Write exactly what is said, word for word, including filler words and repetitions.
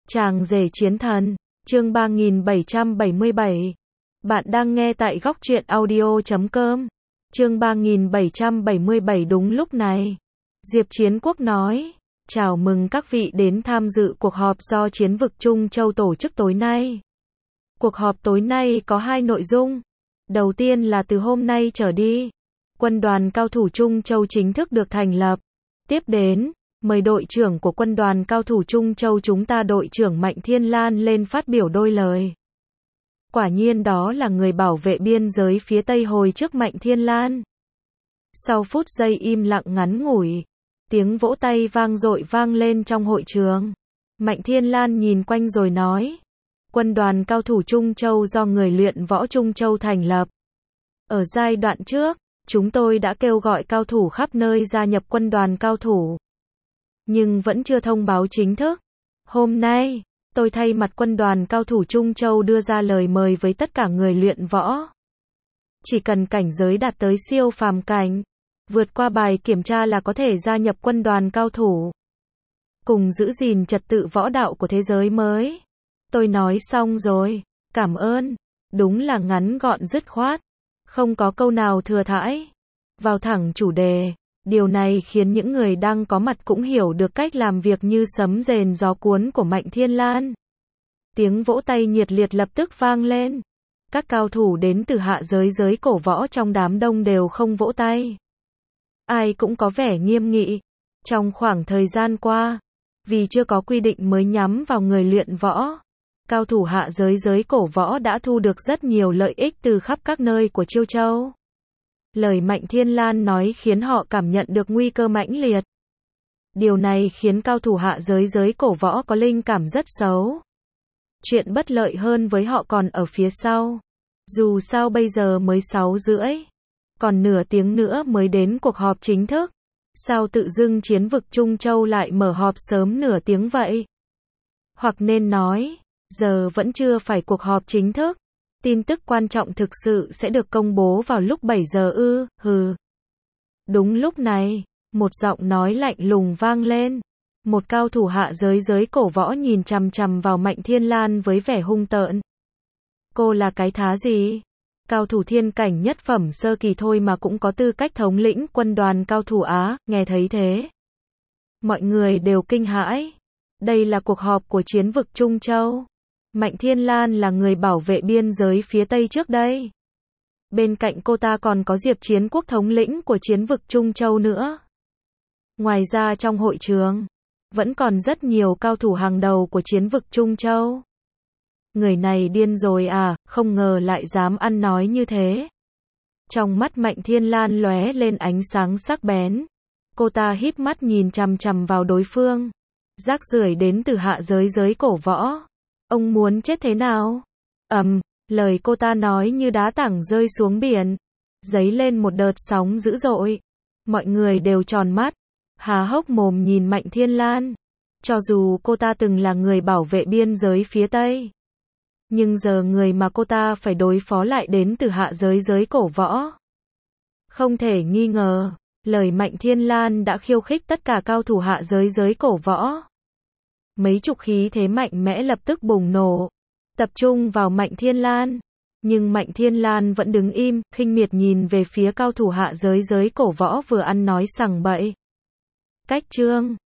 Chàng rể chiến thần, chương ba nghìn bảy trăm bảy mươi bảy. Bạn đang nghe tại góc truyện audio chấm com. Chương ba nghìn bảy trăm bảy mươi bảy. Đúng lúc này, Diệp Chiến Quốc nói, chào mừng các vị đến tham dự cuộc họp do Chiến vực Trung Châu tổ chức tối nay. Cuộc họp tối nay có hai nội dung. Đầu tiên là từ hôm nay trở đi, quân đoàn cao thủ Trung Châu chính thức được thành lập. Tiếp đến, mời đội trưởng của quân đoàn cao thủ Trung Châu chúng ta đội trưởng Mạnh Thiên Lan lên phát biểu đôi lời. Quả nhiên đó là người bảo vệ biên giới phía Tây hồi trước Mạnh Thiên Lan. Sau phút giây im lặng ngắn ngủi, tiếng vỗ tay vang dội vang lên trong hội trường. Mạnh Thiên Lan nhìn quanh rồi nói, quân đoàn cao thủ Trung Châu do người luyện võ Trung Châu thành lập. Ở giai đoạn trước, chúng tôi đã kêu gọi cao thủ khắp nơi gia nhập quân đoàn cao thủ, nhưng vẫn chưa thông báo chính thức. Hôm nay, tôi thay mặt quân đoàn cao thủ Trung Châu đưa ra lời mời với tất cả người luyện võ. Chỉ cần cảnh giới đạt tới siêu phàm cảnh, vượt qua bài kiểm tra là có thể gia nhập quân đoàn cao thủ, cùng giữ gìn trật tự võ đạo của thế giới mới. Tôi nói xong rồi, cảm ơn. Đúng là ngắn gọn dứt khoát, không có câu nào thừa thãi, vào thẳng chủ đề. Điều này khiến những người đang có mặt cũng hiểu được cách làm việc như sấm rền gió cuốn của Mạnh Thiên Lan. Tiếng vỗ tay nhiệt liệt lập tức vang lên. Các cao thủ đến từ hạ giới giới cổ võ trong đám đông đều không vỗ tay. Ai cũng có vẻ nghiêm nghị. Trong khoảng thời gian qua, vì chưa có quy định mới nhắm vào người luyện võ, cao thủ hạ giới giới cổ võ đã thu được rất nhiều lợi ích từ khắp các nơi của Chiêu Châu. Lời Mạnh Thiên Lan nói khiến họ cảm nhận được nguy cơ mãnh liệt. Điều này khiến cao thủ hạ giới giới cổ võ có linh cảm rất xấu. Chuyện bất lợi hơn với họ còn ở phía sau. Dù sao bây giờ mới sáu rưỡi, còn nửa tiếng nữa mới đến cuộc họp chính thức. Sao tự dưng Chiến vực Trung Châu lại mở họp sớm nửa tiếng vậy? Hoặc nên nói, giờ vẫn chưa phải cuộc họp chính thức. Tin tức quan trọng thực sự sẽ được công bố vào lúc bảy giờ ư, hừ. Đúng lúc này, một giọng nói lạnh lùng vang lên. Một cao thủ hạ giới giới cổ võ nhìn chằm chằm vào Mạnh Thiên Lan với vẻ hung tợn. Cô là cái thá gì? Cao thủ thiên cảnh nhất phẩm sơ kỳ thôi mà cũng có tư cách thống lĩnh quân đoàn cao thủ Á, nghe thấy thế. Mọi người đều kinh hãi. Đây là cuộc họp của Chiến vực Trung Châu. Mạnh Thiên Lan là người bảo vệ biên giới phía Tây trước đây. Bên cạnh cô ta còn có Diệp Chiến Quốc thống lĩnh của Chiến vực Trung Châu nữa. Ngoài ra trong hội trường, vẫn còn rất nhiều cao thủ hàng đầu của Chiến vực Trung Châu. Người này điên rồi à, không ngờ lại dám ăn nói như thế. Trong mắt Mạnh Thiên Lan lóe lên ánh sáng sắc bén. Cô ta híp mắt nhìn chằm chằm vào đối phương. Rác rưởi đến từ hạ giới giới cổ võ. Ông muốn chết thế nào? Ầm, um, lời cô ta nói như đá tảng rơi xuống biển, dấy lên một đợt sóng dữ dội. Mọi người đều tròn mắt, há hốc mồm nhìn Mạnh Thiên Lan. Cho dù cô ta từng là người bảo vệ biên giới phía Tây, nhưng giờ người mà cô ta phải đối phó lại đến từ hạ giới giới cổ võ. Không thể nghi ngờ, lời Mạnh Thiên Lan đã khiêu khích tất cả cao thủ hạ giới giới cổ võ. Mấy chục khí thế mạnh mẽ lập tức bùng nổ, tập trung vào Mạnh Thiên Lan. Nhưng Mạnh Thiên Lan vẫn đứng im, khinh miệt nhìn về phía cao thủ hạ giới giới cổ võ vừa ăn nói sằng bậy. Cách chương